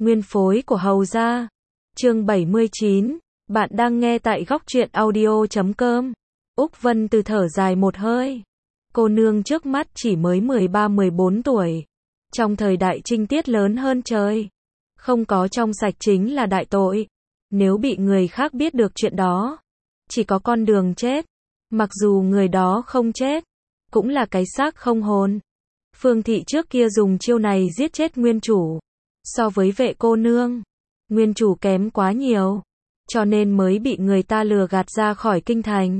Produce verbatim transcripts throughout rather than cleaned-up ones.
Nguyên phối của Hầu gia. Chương bảy mươi chín, bạn đang nghe tại góc truyện audio chấm com. Úc Vân Từ thở dài một hơi. Cô nương trước mắt chỉ mới mười ba mười bốn tuổi. Trong thời đại trinh tiết lớn hơn trời. Không có trong sạch chính là đại tội. Nếu bị người khác biết được chuyện đó, chỉ có con đường chết. Mặc dù người đó không chết, cũng là cái xác không hồn. Phương Thị trước kia dùng chiêu này giết chết nguyên chủ. So với vệ cô nương, nguyên chủ kém quá nhiều, cho nên mới bị người ta lừa gạt ra khỏi kinh thành.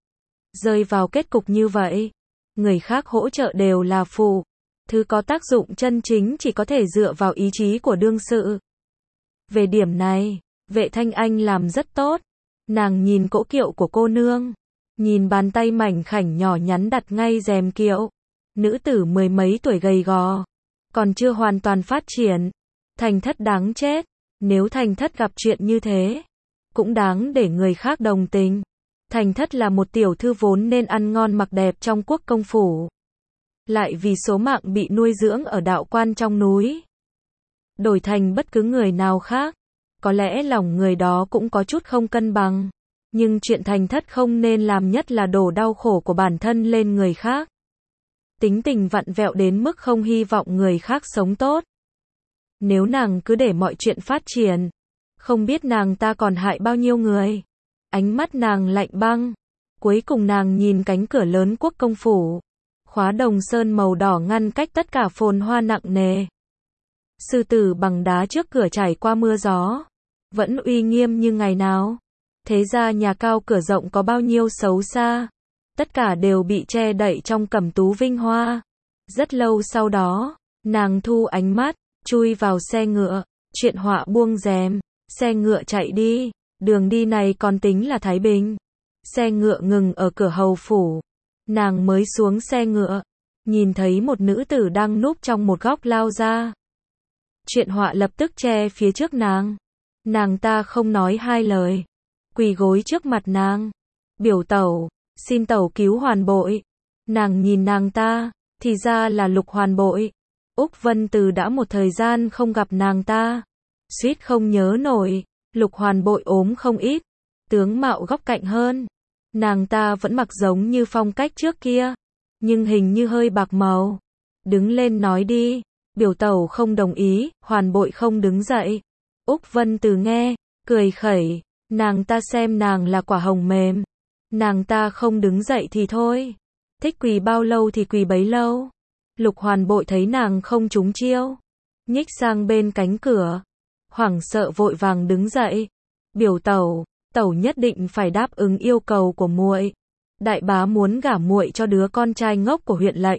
Rơi vào kết cục như vậy, người khác hỗ trợ đều là phụ. Thứ có tác dụng chân chính chỉ có thể dựa vào ý chí của đương sự. Về điểm này, Vệ Thanh Anh làm rất tốt. Nàng nhìn cỗ kiệu của cô nương, nhìn bàn tay mảnh khảnh nhỏ nhắn đặt ngay rèm kiệu. Nữ tử mười mấy tuổi gầy gò, còn chưa hoàn toàn phát triển. Thành Thất đáng chết. Nếu Thành Thất gặp chuyện như thế, cũng đáng để người khác đồng tình. Thành Thất là một tiểu thư vốn nên ăn ngon mặc đẹp trong quốc công phủ, lại vì số mạng bị nuôi dưỡng ở đạo quan trong núi. Đổi thành bất cứ người nào khác, có lẽ lòng người đó cũng có chút không cân bằng. Nhưng chuyện Thành Thất không nên làm nhất là đổ đau khổ của bản thân lên người khác. Tính tình vặn vẹo đến mức không hy vọng người khác sống tốt. Nếu nàng cứ để mọi chuyện phát triển, không biết nàng ta còn hại bao nhiêu người. Ánh mắt nàng lạnh băng. Cuối cùng nàng nhìn cánh cửa lớn quốc công phủ. Khóa đồng sơn màu đỏ ngăn cách tất cả phồn hoa nặng nề. Sư tử bằng đá trước cửa trải qua mưa gió, vẫn uy nghiêm như ngày nào. Thế ra nhà cao cửa rộng có bao nhiêu xấu xa, tất cả đều bị che đậy trong cẩm tú vinh hoa. Rất lâu sau đó, nàng thu ánh mắt, chui vào xe ngựa. Chuyện họa buông rèm, xe ngựa chạy đi. Đường đi này còn tính là thái bình. Xe ngựa ngừng ở cửa hầu phủ. Nàng mới xuống xe ngựa, nhìn thấy một nữ tử đang núp trong một góc lao ra. Chuyện họa lập tức che phía trước nàng. Nàng ta không nói hai lời, quỳ gối trước mặt nàng. Biểu tẩu, xin tẩu cứu Hoàn Bội. Nàng nhìn nàng ta, thì ra là Lục Hoàn Bội. Úc Vân Từ đã một thời gian không gặp nàng ta, suýt không nhớ nổi. Lục Hoàn Bội ốm không ít, tướng mạo góc cạnh hơn. Nàng ta vẫn mặc giống như phong cách trước kia, nhưng hình như hơi bạc màu. Đứng lên nói đi. Biểu tẩu không đồng ý. Hoàn Bội không đứng dậy. Úc Vân Từ nghe, cười khẩy. Nàng ta xem nàng là quả hồng mềm. Nàng ta không đứng dậy thì thôi, thích quỳ bao lâu thì quỳ bấy lâu. Lục Hoàn Bội thấy nàng không trúng chiêu, nhích sang bên cánh cửa, hoảng sợ vội vàng đứng dậy. Biểu tẩu, tẩu nhất định phải đáp ứng yêu cầu của muội. Đại bá muốn gả muội cho đứa con trai ngốc của huyện lệnh.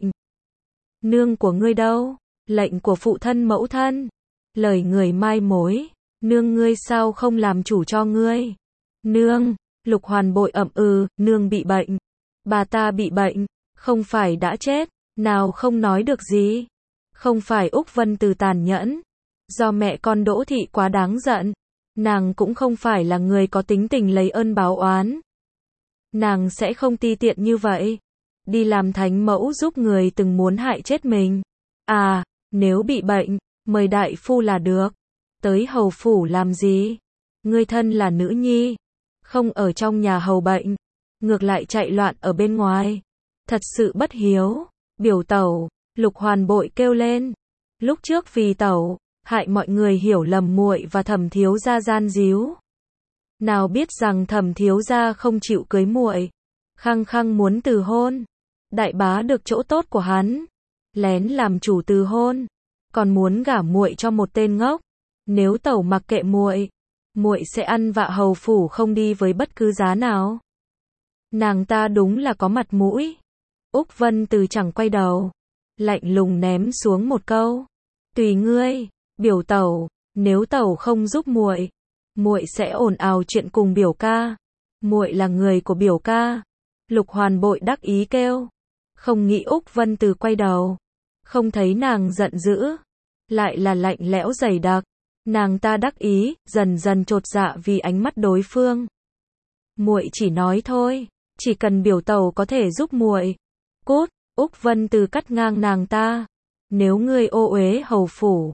Nương của ngươi đâu? Lệnh của phụ thân mẫu thân. Lời người mai mối. Nương ngươi sao không làm chủ cho ngươi? Nương. Lục Hoàn Bội ậm ừ, nương bị bệnh. Bà ta bị bệnh, không phải đã chết, nào không nói được gì. Không phải Úc Vân Từ tàn nhẫn, do mẹ con Đỗ Thị quá đáng giận. Nàng cũng không phải là người có tính tình lấy ơn báo oán. Nàng sẽ không ti tiện như vậy, đi làm thánh mẫu giúp người từng muốn hại chết mình. À, nếu bị bệnh, mời đại phu là được. Tới hầu phủ làm gì? Ngươi thân là nữ nhi, không ở trong nhà hầu bệnh, ngược lại chạy loạn ở bên ngoài. Thật sự bất hiếu. Biểu tẩu, Lục Hoàn Bội kêu lên. Lúc trước vì tẩu, hại mọi người hiểu lầm muội và Thẩm thiếu gia gian díu. Nào biết rằng Thẩm thiếu gia không chịu cưới muội, khăng khăng muốn từ hôn. Đại bá được chỗ tốt của hắn, lén làm chủ từ hôn, còn muốn gả muội cho một tên ngốc. Nếu tẩu mặc kệ muội, muội sẽ ăn vạ hầu phủ không đi với bất cứ giá nào. Nàng ta đúng là có mặt mũi. Úc Vân Từ chẳng quay đầu, lạnh lùng ném xuống một câu. Tùy ngươi. Biểu tẩu, nếu tẩu không giúp muội, muội sẽ ồn ào chuyện cùng biểu ca. Muội là người của biểu ca. Lục Hoàn Bội đắc ý kêu. Không nghĩ Úc Vân Từ quay đầu, không thấy nàng giận dữ, lại là lạnh lẽo dày đặc. Nàng ta đắc ý, dần dần chột dạ vì ánh mắt đối phương. Muội chỉ nói thôi, chỉ cần biểu tẩu có thể giúp muội. Cút. Úc Vân Từ cắt ngang nàng ta. Nếu ngươi ô uế hầu phủ,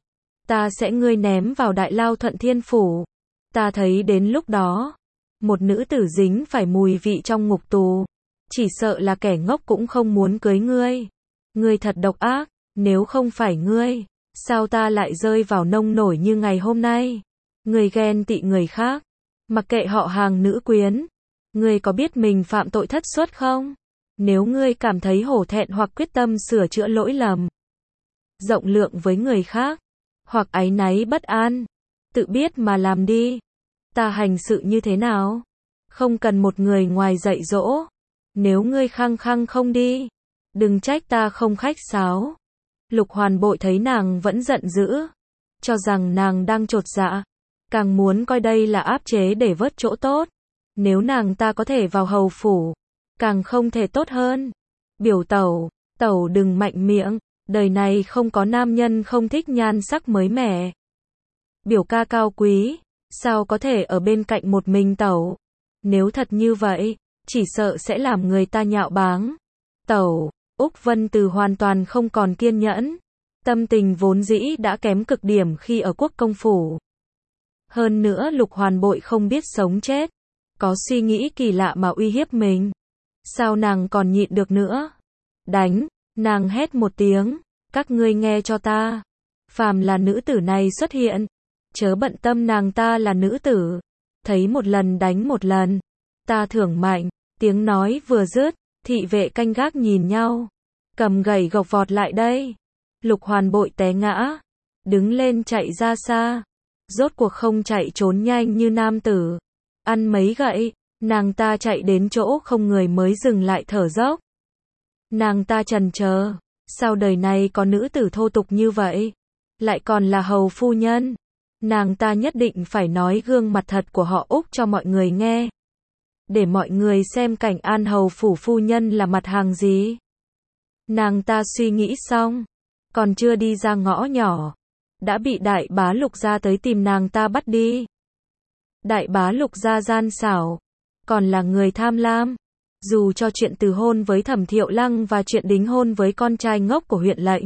ta sẽ ngươi ném vào đại lao Thuận Thiên Phủ. Ta thấy đến lúc đó, một nữ tử dính phải mùi vị trong ngục tù, chỉ sợ là kẻ ngốc cũng không muốn cưới ngươi. Ngươi thật độc ác, nếu không phải ngươi, sao ta lại rơi vào nông nổi như ngày hôm nay? Ngươi ghen tị người khác, mặc kệ họ hàng nữ quyến. Ngươi có biết mình phạm tội thất suất không? Nếu ngươi cảm thấy hổ thẹn hoặc quyết tâm sửa chữa lỗi lầm, rộng lượng với người khác, hoặc áy náy bất an, tự biết mà làm đi. Ta hành sự như thế nào? Không cần một người ngoài dạy dỗ. Nếu ngươi khăng khăng không đi, đừng trách ta không khách sáo. Lục Hoàn Bội thấy nàng vẫn giận dữ, cho rằng nàng đang chột dạ, càng muốn coi đây là áp chế để vớt chỗ tốt. Nếu nàng ta có thể vào hầu phủ, càng không thể tốt hơn. Biểu tẩu, tẩu đừng mạnh miệng, đời này không có nam nhân không thích nhan sắc mới mẻ. Biểu ca cao quý, sao có thể ở bên cạnh một mình tẩu? Nếu thật như vậy, chỉ sợ sẽ làm người ta nhạo báng. Tẩu, Úc Vân Từ hoàn toàn không còn kiên nhẫn. Tâm tình vốn dĩ đã kém cực điểm khi ở quốc công phủ. Hơn nữa Lục Hoàn Bội không biết sống chết, có suy nghĩ kỳ lạ mà uy hiếp mình. Sao nàng còn nhịn được nữa? Đánh, nàng hét một tiếng, các ngươi nghe cho ta. Phàm là nữ tử này xuất hiện, chớ bận tâm nàng ta là nữ tử. Thấy một lần đánh một lần, ta thưởng mạnh. Tiếng nói vừa dứt, thị vệ canh gác nhìn nhau, cầm gậy gộc vọt lại đây. Lục Hoàn Bội té ngã, đứng lên chạy ra xa. Rốt cuộc không chạy trốn nhanh như nam tử, ăn mấy gậy, nàng ta chạy đến chỗ không người mới dừng lại thở dốc. Nàng ta trần chờ, sao đời này có nữ tử thô tục như vậy, lại còn là hầu phu nhân. Nàng ta nhất định phải nói gương mặt thật của họ Úc cho mọi người nghe, để mọi người xem cảnh an hầu phủ phu nhân là mặt hàng gì. Nàng ta suy nghĩ xong, còn chưa đi ra ngõ nhỏ, đã bị đại bá Lục gia tới tìm nàng ta bắt đi. Đại bá Lục gia gian xảo, còn là người tham lam. Dù cho chuyện từ hôn với Thẩm Thiệu Lăng và chuyện đính hôn với con trai ngốc của huyện lệnh,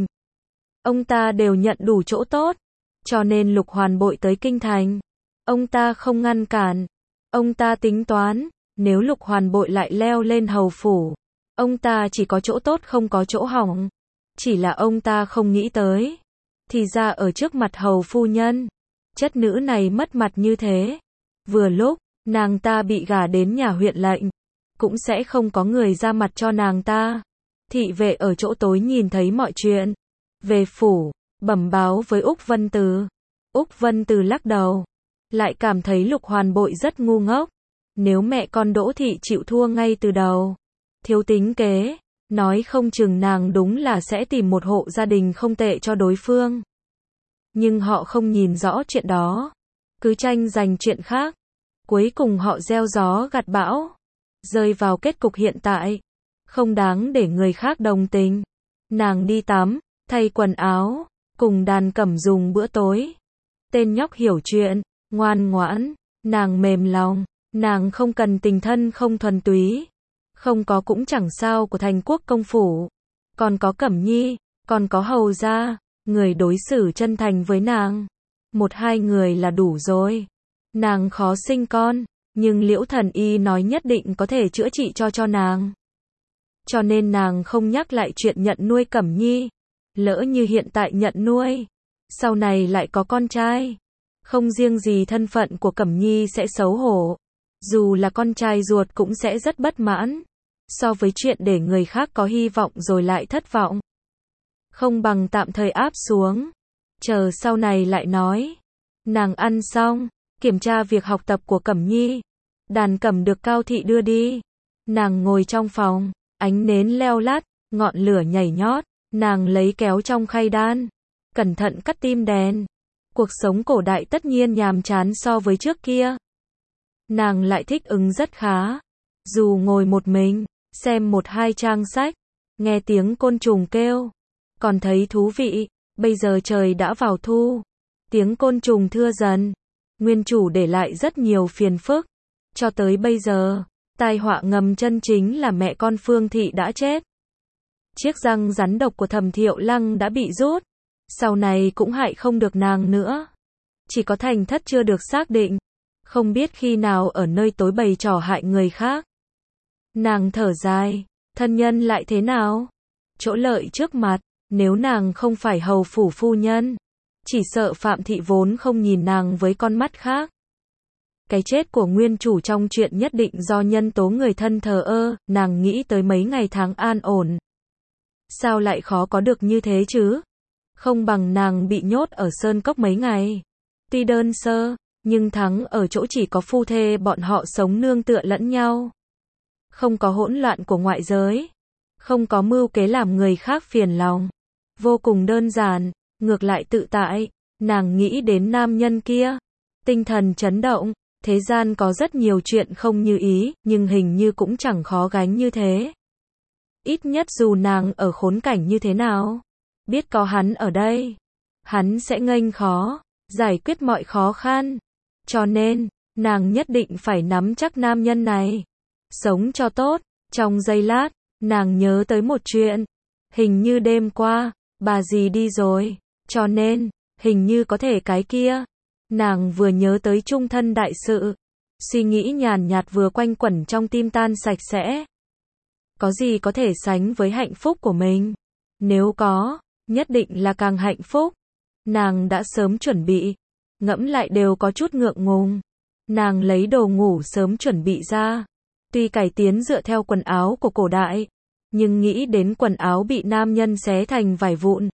ông ta đều nhận đủ chỗ tốt. Cho nên Lục Hoàn Bội tới kinh thành, ông ta không ngăn cản. Ông ta tính toán, nếu Lục Hoàn Bội lại leo lên hầu phủ, ông ta chỉ có chỗ tốt không có chỗ hỏng. Chỉ là ông ta không nghĩ tới, thì ra ở trước mặt hầu phu nhân, chất nữ này mất mặt như thế. Vừa lúc, nàng ta bị gả đến nhà huyện lệnh, cũng sẽ không có người ra mặt cho nàng ta. Thị vệ ở chỗ tối nhìn thấy mọi chuyện, về phủ, bẩm báo với Úc Vân Từ. Úc Vân Từ lắc đầu, lại cảm thấy Lục Hoàn Bội rất ngu ngốc. Nếu mẹ con Đỗ Thị chịu thua ngay từ đầu, thiếu tính kế, nói không chừng nàng đúng là sẽ tìm một hộ gia đình không tệ cho đối phương. Nhưng họ không nhìn rõ chuyện đó, cứ tranh giành chuyện khác. Cuối cùng họ gieo gió gặt bão, rơi vào kết cục hiện tại, không đáng để người khác đồng tình. Nàng đi tắm, thay quần áo, cùng Đàn Cẩm dùng bữa tối. Tên nhóc hiểu chuyện, ngoan ngoãn, nàng mềm lòng, nàng không cần tình thân không thuần túy. Không có cũng chẳng sao của thành quốc công phủ. Còn có Cẩm Nhi, còn có hầu gia, người đối xử chân thành với nàng. Một hai người là đủ rồi. Nàng khó sinh con, nhưng Liễu Thần Y nói nhất định có thể chữa trị cho cho nàng. Cho nên nàng không nhắc lại chuyện nhận nuôi Cẩm Nhi. Lỡ như hiện tại nhận nuôi, sau này lại có con trai, không riêng gì thân phận của Cẩm Nhi sẽ xấu hổ, dù là con trai ruột cũng sẽ rất bất mãn. So với chuyện để người khác có hy vọng rồi lại thất vọng, không bằng tạm thời áp xuống, chờ sau này lại nói. Nàng ăn xong, kiểm tra việc học tập của Cẩm Nhi. Đàn Cẩm được Cao Thị đưa đi. Nàng ngồi trong phòng, ánh nến leo lắt, ngọn lửa nhảy nhót. Nàng lấy kéo trong khay đan, cẩn thận cắt tim đèn. Cuộc sống cổ đại tất nhiên nhàm chán so với trước kia. Nàng lại thích ứng rất khá. Dù ngồi một mình, xem một hai trang sách, nghe tiếng côn trùng kêu, còn thấy thú vị. Bây giờ trời đã vào thu, tiếng côn trùng thưa dần. Nguyên chủ để lại rất nhiều phiền phức. Cho tới bây giờ, tai họa ngầm chân chính là mẹ con Phương Thị đã chết. Chiếc răng rắn độc của Thẩm Thiệu Lăng đã bị rút. sau này cũng hại không được nàng nữa. Chỉ có thành thất chưa được xác định, không biết khi nào ở nơi tối bày trò hại người khác. Nàng thở dài, thân nhân lại thế nào? Chỗ lợi trước mặt, nếu nàng không phải hầu phủ phu nhân, chỉ sợ Phạm thị vốn không nhìn nàng với con mắt khác. Cái chết của nguyên chủ trong chuyện nhất định do nhân tố người thân thờ ơ, nàng nghĩ tới mấy ngày tháng an ổn. Sao lại khó có được như thế chứ? Không bằng nàng bị nhốt ở sơn cốc mấy ngày. Tuy đơn sơ, nhưng thắng ở chỗ chỉ có phu thê bọn họ sống nương tựa lẫn nhau. Không có hỗn loạn của ngoại giới. Không có mưu kế làm người khác phiền lòng. Vô cùng đơn giản, ngược lại tự tại. Nàng nghĩ đến nam nhân kia. Tinh thần chấn động. Thế gian có rất nhiều chuyện không như ý, nhưng hình như cũng chẳng khó gánh như thế. Ít nhất dù nàng ở khốn cảnh như thế nào, biết có hắn ở đây, hắn sẽ nghênh khó, giải quyết mọi khó khăn. Cho nên, nàng nhất định phải nắm chắc nam nhân này. Sống cho tốt. Trong giây lát, nàng nhớ tới một chuyện. Hình như đêm qua, bà dì đi rồi. Cho nên, hình như có thể cái kia. Nàng vừa nhớ tới chung thân đại sự. Suy nghĩ nhàn nhạt vừa quanh quẩn trong tim tan sạch sẽ. Có gì có thể sánh với hạnh phúc của mình? Nếu có, nhất định là càng hạnh phúc. Nàng đã sớm chuẩn bị. Ngẫm lại đều có chút ngượng ngùng. Nàng lấy đồ ngủ sớm chuẩn bị ra. Tuy cải tiến dựa theo quần áo của cổ đại, nhưng nghĩ đến quần áo bị nam nhân xé thành vải vụn,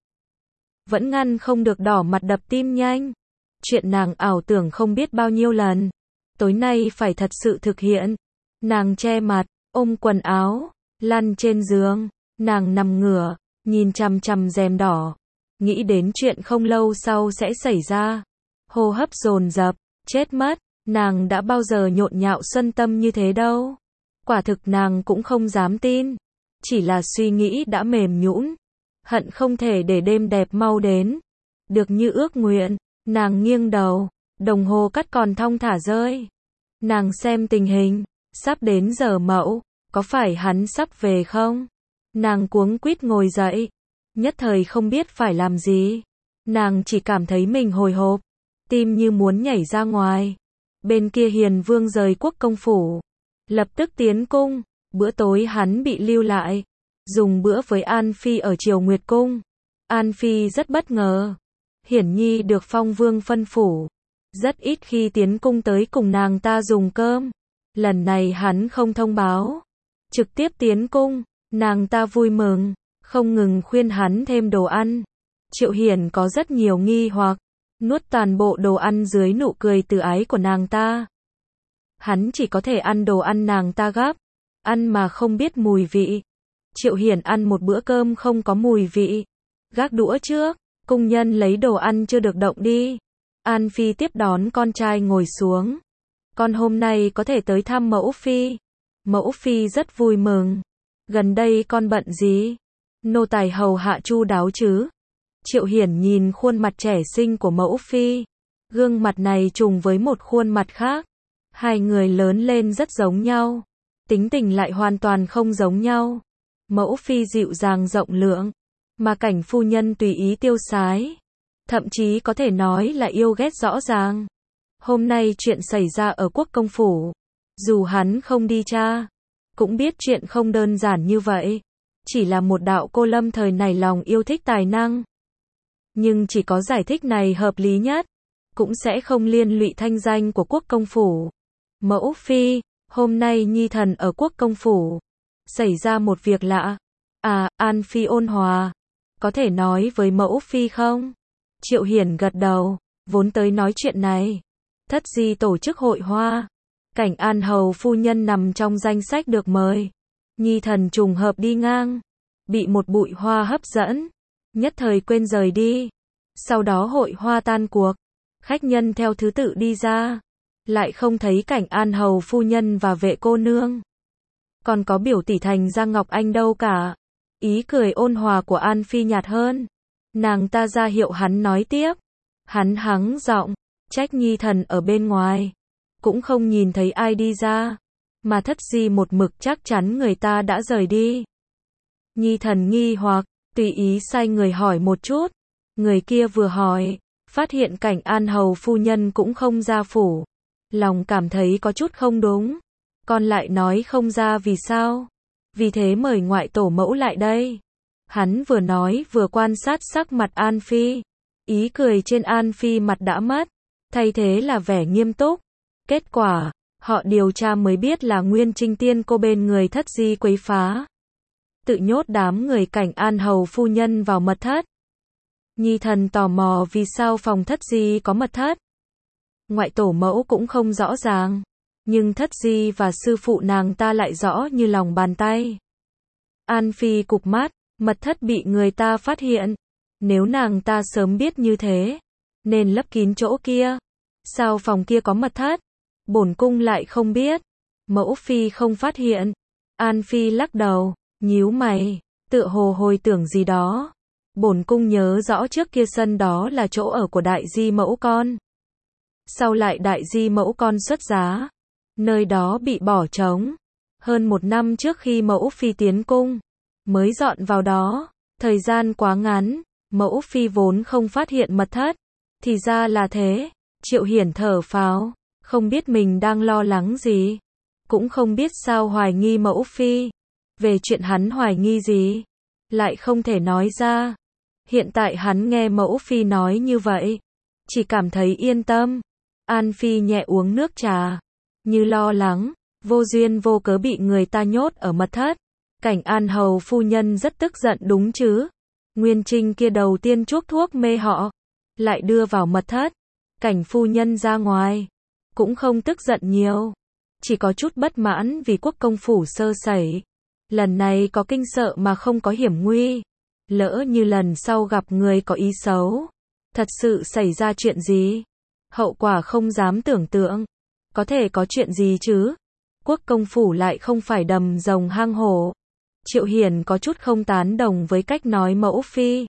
vẫn ngăn không được đỏ mặt đập tim nhanh. Chuyện nàng ảo tưởng không biết bao nhiêu lần. Tối nay phải thật sự thực hiện. Nàng che mặt, ôm quần áo, lăn trên giường. Nàng nằm ngửa, nhìn chằm chằm rèm đỏ. Nghĩ đến chuyện không lâu sau sẽ xảy ra. Hô hấp dồn dập, chết mất. Nàng đã bao giờ nhộn nhạo xuân tâm như thế đâu. Quả thực nàng cũng không dám tin. Chỉ là suy nghĩ đã mềm nhũn. Hận không thể để đêm đẹp mau đến. Được như ước nguyện. Nàng nghiêng đầu, đồng hồ cắt còn thong thả rơi. Nàng xem tình hình, sắp đến giờ mẫu, có phải hắn sắp về không? Nàng cuống quýt ngồi dậy, nhất thời không biết phải làm gì. Nàng chỉ cảm thấy mình hồi hộp, tim như muốn nhảy ra ngoài. Bên kia Hiền Vương rời quốc công phủ, lập tức tiến cung. Bữa tối hắn bị lưu lại, dùng bữa với An Phi ở Triều Nguyệt Cung. An Phi rất bất ngờ. Hiển nhi được phong vương phân phủ, rất ít khi tiến cung tới cùng nàng ta dùng cơm. Lần này hắn không thông báo, trực tiếp tiến cung. Nàng ta vui mừng, không ngừng khuyên hắn thêm đồ ăn. Triệu Hiển có rất nhiều nghi hoặc, nuốt toàn bộ đồ ăn dưới nụ cười từ ái của nàng ta. Hắn chỉ có thể ăn đồ ăn nàng ta gắp, ăn mà không biết mùi vị. Triệu Hiển ăn một bữa cơm không có mùi vị, gác đũa trước. Cung nhân lấy đồ ăn chưa được động đi. An Phi tiếp đón con trai ngồi xuống. Con hôm nay có thể tới thăm mẫu Phi. Mẫu Phi rất vui mừng. Gần đây con bận gì? Nô tài hầu hạ chu đáo chứ? Triệu Hiển nhìn khuôn mặt trẻ xinh của mẫu Phi. Gương mặt này trùng với một khuôn mặt khác. Hai người lớn lên rất giống nhau. Tính tình lại hoàn toàn không giống nhau. Mẫu Phi dịu dàng rộng lượng. Mà cảnh phu nhân tùy ý tiêu sái. Thậm chí có thể nói là yêu ghét rõ ràng. Hôm nay chuyện xảy ra ở quốc công phủ. Dù hắn không đi tra, cũng biết chuyện không đơn giản như vậy. Chỉ là một đạo cô lâm thời này lòng yêu thích tài năng. Nhưng chỉ có giải thích này hợp lý nhất. Cũng sẽ không liên lụy thanh danh của quốc công phủ. Mẫu Phi, hôm nay nhi thần ở quốc công phủ. Xảy ra một việc lạ. À, An Phi ôn hòa. Có thể nói với mẫu Phi không? Triệu Hiển gật đầu, vốn tới nói chuyện này. Thất di tổ chức hội hoa. Cảnh An hầu phu nhân nằm trong danh sách được mời. Nhi thần trùng hợp đi ngang. Bị một bụi hoa hấp dẫn. Nhất thời quên rời đi. Sau đó hội hoa tan cuộc. Khách nhân theo thứ tự đi ra. Lại không thấy cảnh An hầu phu nhân và vệ cô nương. Còn có biểu tỷ thành Giang Ngọc Anh đâu cả. Ý cười ôn hòa của An Phi nhạt hơn. Nàng ta ra hiệu hắn nói tiếp. Hắn hắng giọng, trách nhi thần ở bên ngoài. Cũng không nhìn thấy ai đi ra. Mà thất di một mực chắc chắn người ta đã rời đi. Nhi thần nghi hoặc, tùy ý sai người hỏi một chút. Người kia vừa hỏi, phát hiện Cảnh An hầu phu nhân cũng không ra phủ. Lòng cảm thấy có chút không đúng. Con lại nói không ra vì sao? Vì thế mời ngoại tổ mẫu lại đây. Hắn vừa nói vừa quan sát sắc mặt An Phi. Ý cười trên An Phi mặt đã mất, thay thế là vẻ nghiêm túc. Kết quả, họ điều tra mới biết là Nguyên Trinh tiên cô bên người Thất Di quấy phá. Tự nhốt đám người Cảnh An hầu phu nhân vào mật thất. Nhi thần tò mò vì sao phòng Thất Di có mật thất. Ngoại tổ mẫu cũng không rõ ràng, nhưng Thất Di và sư phụ nàng ta lại rõ như lòng bàn tay. An Phi cụp mắt, mật thất bị người ta phát hiện. Nếu nàng ta sớm biết như thế, nên lấp kín chỗ kia. Sao phòng kia có mật thất? Bổn cung lại không biết. Mẫu Phi không phát hiện. An Phi lắc đầu, nhíu mày, tựa hồ hồi tưởng gì đó. Bổn cung nhớ rõ trước kia sân đó là chỗ ở của đại di mẫu con. Sau lại đại di mẫu con xuất giá, nơi đó bị bỏ trống. Hơn một năm trước khi mẫu Phi tiến cung, mới dọn vào đó. Thời gian quá ngắn, mẫu Phi vốn không phát hiện mật thất. Thì ra là thế. Triệu Hiển thở phào, không biết mình đang lo lắng gì. Cũng không biết sao hoài nghi mẫu Phi. Về chuyện hắn hoài nghi gì, lại không thể nói ra. Hiện tại hắn nghe mẫu Phi nói như vậy, chỉ cảm thấy yên tâm. An Phi nhẹ uống nước trà, như lo lắng, vô duyên vô cớ bị người ta nhốt ở mật thất. Cảnh An hầu phu nhân rất tức giận đúng chứ. Nguyên Trinh kia đầu tiên chuốc thuốc mê họ, lại đưa vào mật thất. Cảnh phu nhân ra ngoài, cũng không tức giận nhiều, chỉ có chút bất mãn vì quốc công phủ sơ sẩy. Lần này có kinh sợ mà không có hiểm nguy. Lỡ như lần sau gặp người có ý xấu, thật sự xảy ra chuyện gì, hậu quả không dám tưởng tượng. Có thể có chuyện gì chứ? Quốc công phủ lại không phải đầm rồng hang hổ. Triệu Hiển có chút không tán đồng với cách nói mẫu Phi.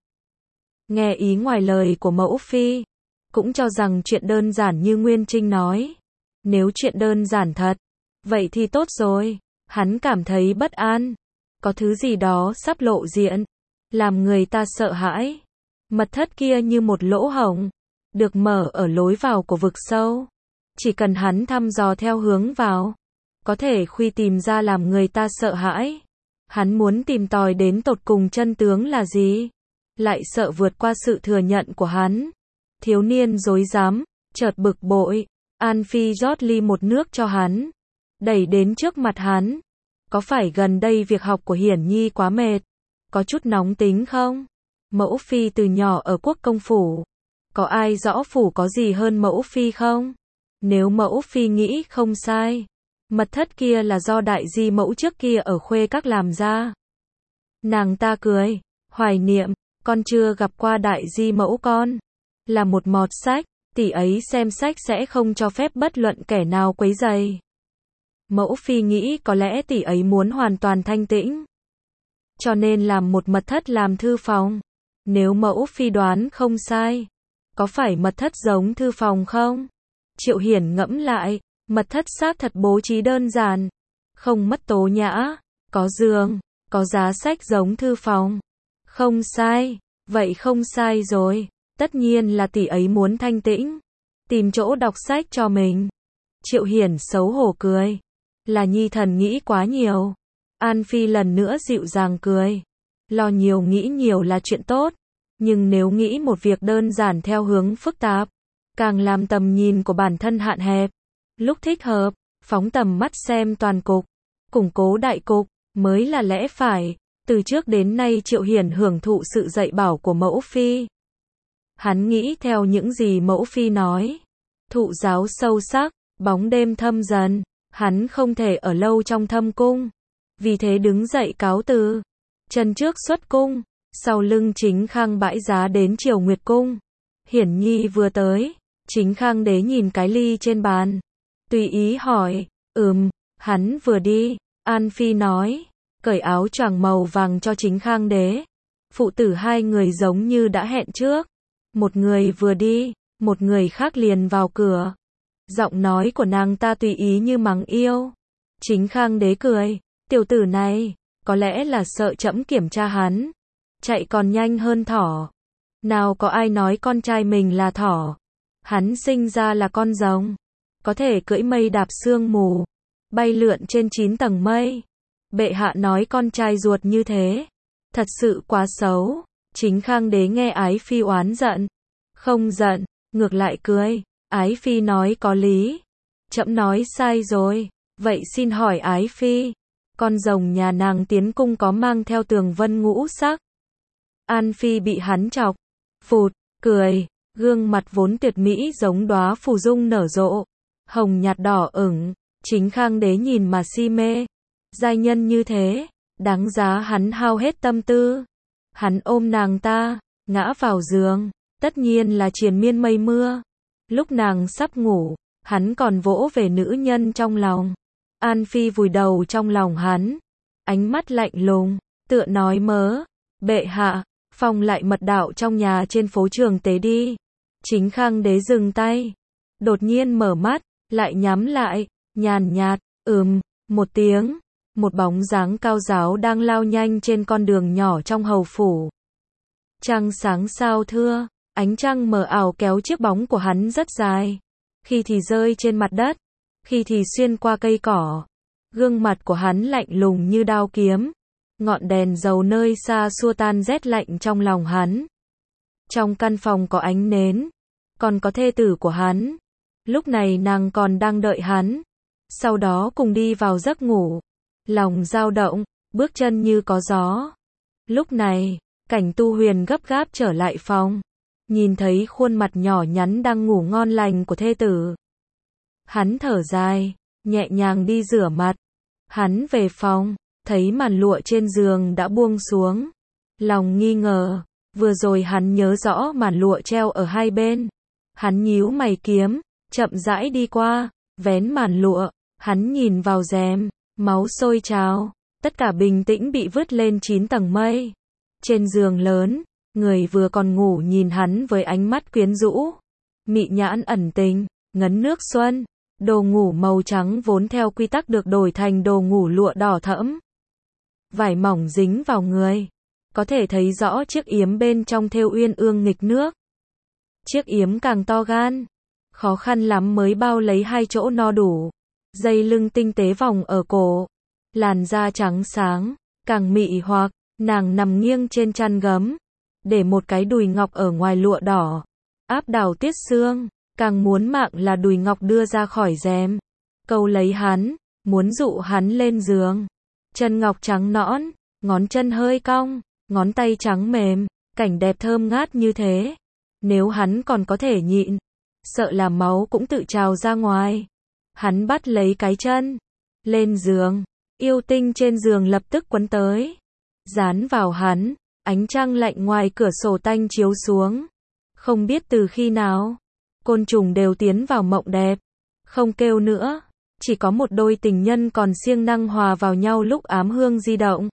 Nghe ý ngoài lời của mẫu Phi, cũng cho rằng chuyện đơn giản như Nguyên Trinh nói. Nếu chuyện đơn giản thật, vậy thì tốt rồi. Hắn cảm thấy bất an. Có thứ gì đó sắp lộ diện, làm người ta sợ hãi. Mật thất kia như một lỗ hổng, được mở ở lối vào của vực sâu. Chỉ cần hắn thăm dò theo hướng vào, có thể khuy tìm ra làm người ta sợ hãi. Hắn muốn tìm tòi đến tột cùng chân tướng là gì, lại sợ vượt qua sự thừa nhận của hắn. Thiếu niên rối rắm, chợt bực bội. An Phi rót ly một nước cho hắn, đẩy đến trước mặt hắn. Có phải gần đây việc học của Hiển Nhi quá mệt, có chút nóng tính không? Mẫu Phi từ nhỏ ở quốc công phủ, có ai rõ phủ có gì hơn mẫu Phi không? Nếu mẫu Phi nghĩ không sai, mật thất kia là do đại di mẫu trước kia ở Khuê Các làm ra. Nàng ta cười, hoài niệm, con chưa gặp qua đại di mẫu con. Là một mọt sách, tỷ ấy xem sách sẽ không cho phép bất luận kẻ nào quấy rầy. Mẫu Phi nghĩ có lẽ tỷ ấy muốn hoàn toàn thanh tĩnh, cho nên làm một mật thất làm thư phòng. Nếu mẫu Phi đoán không sai, có phải mật thất giống thư phòng không? Triệu Hiển ngẫm lại, mật thất xác thật bố trí đơn giản, không mất tố nhã, có giường, có giá sách giống thư phòng. Không sai, vậy không sai rồi, tất nhiên là tỷ ấy muốn thanh tĩnh, tìm chỗ đọc sách cho mình. Triệu Hiển xấu hổ cười, là nhi thần nghĩ quá nhiều. An Phi lần nữa dịu dàng cười, lo nhiều nghĩ nhiều là chuyện tốt, nhưng nếu nghĩ một việc đơn giản theo hướng phức tạp, càng làm tầm nhìn của bản thân hạn hẹp. Lúc thích hợp, phóng tầm mắt xem toàn cục, củng cố đại cục, mới là lẽ phải. Từ trước đến nay Triệu Hiển hưởng thụ sự dạy bảo của mẫu Phi. Hắn nghĩ theo những gì mẫu Phi nói, thụ giáo sâu sắc, bóng đêm thâm dần, hắn không thể ở lâu trong thâm cung. Vì thế đứng dậy cáo từ, chân trước xuất cung, sau lưng Chính Khang bãi giá đến Triều Nguyệt cung. Hiển Nhi vừa tới, Chính Khang đế nhìn cái ly trên bàn, tùy ý hỏi, ừm, hắn vừa đi, An Phi nói, cởi áo choàng màu vàng cho Chính Khang đế. Phụ tử hai người giống như đã hẹn trước, một người vừa đi, một người khác liền vào cửa. Giọng nói của nàng ta tùy ý như mắng yêu. Chính Khang đế cười, tiểu tử này, có lẽ là sợ trẫm kiểm tra hắn, chạy còn nhanh hơn thỏ. Nào có ai nói con trai mình là thỏ. Hắn sinh ra là con rồng. Có thể cưỡi mây đạp sương mù. Bay lượn trên chín tầng mây. Bệ hạ nói con trai ruột như thế. Thật sự quá xấu. Chính Khang Đế nghe Ái Phi oán giận. Không giận, ngược lại cười. Ái Phi nói có lý. Trẫm nói sai rồi. Vậy xin hỏi Ái Phi, con rồng nhà nàng tiến cung có mang theo tường vân ngũ sắc? An Phi bị hắn chọc. Phụt, cười. Gương mặt vốn tuyệt mỹ giống đóa phù dung nở rộ. Hồng nhạt đỏ ửng. Chính Khang Đế nhìn mà si mê. Giai nhân như thế, đáng giá hắn hao hết tâm tư. Hắn ôm nàng ta, ngã vào giường. Tất nhiên là triền miên mây mưa. Lúc nàng sắp ngủ, hắn còn vỗ về nữ nhân trong lòng. An Phi vùi đầu trong lòng hắn. Ánh mắt lạnh lùng, tựa nói mớ. Bệ hạ, phong lại mật đạo trong nhà trên phố Trường Tế đi. Chính Khang Đế dừng tay. Đột nhiên mở mắt, lại nhắm lại. Nhàn nhạt, ừm, một tiếng. Một bóng dáng cao giáo đang lao nhanh trên con đường nhỏ trong hầu phủ. Trăng sáng sao thưa. Ánh trăng mờ ảo kéo chiếc bóng của hắn rất dài. Khi thì rơi trên mặt đất. Khi thì xuyên qua cây cỏ. Gương mặt của hắn lạnh lùng như đao kiếm. Ngọn đèn dầu nơi xa xua tan rét lạnh trong lòng hắn. Trong căn phòng có ánh nến. Còn có thê tử của hắn. Lúc này nàng còn đang đợi hắn. Sau đó cùng đi vào giấc ngủ. Lòng dao động, bước chân như có gió. Lúc này, Cảnh Tu Huyền gấp gáp trở lại phòng. Nhìn thấy khuôn mặt nhỏ nhắn đang ngủ ngon lành của thê tử. Hắn thở dài, nhẹ nhàng đi rửa mặt. Hắn về phòng, thấy màn lụa trên giường đã buông xuống. Lòng nghi ngờ, vừa rồi hắn nhớ rõ màn lụa treo ở hai bên. Hắn nhíu mày kiếm, chậm rãi đi qua, vén màn lụa, hắn nhìn vào rèm, máu sôi trào, tất cả bình tĩnh bị vứt lên chín tầng mây. Trên giường lớn, người vừa còn ngủ nhìn hắn với ánh mắt quyến rũ. Mị nhãn ẩn tình, ngấn nước xuân. Đồ ngủ màu trắng vốn theo quy tắc được đổi thành đồ ngủ lụa đỏ thẫm. Vải mỏng dính vào người. Có thể thấy rõ chiếc yếm bên trong thêu uyên ương nghịch nước. Chiếc yếm càng to gan. Khó khăn lắm mới bao lấy hai chỗ no đủ. Dây lưng tinh tế vòng ở cổ. Làn da trắng sáng, càng mị hoặc, nàng nằm nghiêng trên chăn gấm. Để một cái đùi ngọc ở ngoài lụa đỏ. Áp đảo tiết xương. Càng muốn mạng là đùi ngọc đưa ra khỏi rèm. Câu lấy hắn, muốn dụ hắn lên giường. Chân ngọc trắng nõn, ngón chân hơi cong, ngón tay trắng mềm, cảnh đẹp thơm ngát như thế. Nếu hắn còn có thể nhịn, sợ là máu cũng tự trào ra ngoài. Hắn bắt lấy cái chân, lên giường, yêu tinh trên giường lập tức quấn tới. Dán vào hắn, ánh trăng lạnh ngoài cửa sổ tanh chiếu xuống. Không biết từ khi nào, côn trùng đều tiến vào mộng đẹp. Không kêu nữa, chỉ có một đôi tình nhân còn siêng năng hòa vào nhau lúc ám hương di động.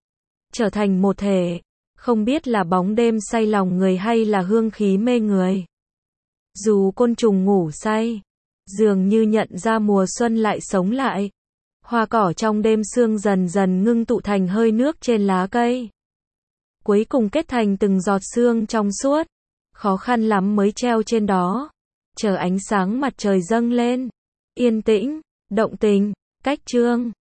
Trở thành một thể, không biết là bóng đêm say lòng người hay là hương khí mê người. Dù côn trùng ngủ say, dường như nhận ra mùa xuân lại sống lại. Hoa cỏ trong đêm sương dần dần ngưng tụ thành hơi nước trên lá cây. Cuối cùng kết thành từng giọt sương trong suốt. Khó khăn lắm mới treo trên đó. Chờ ánh sáng mặt trời dâng lên. Yên tĩnh, động tình, cách chương.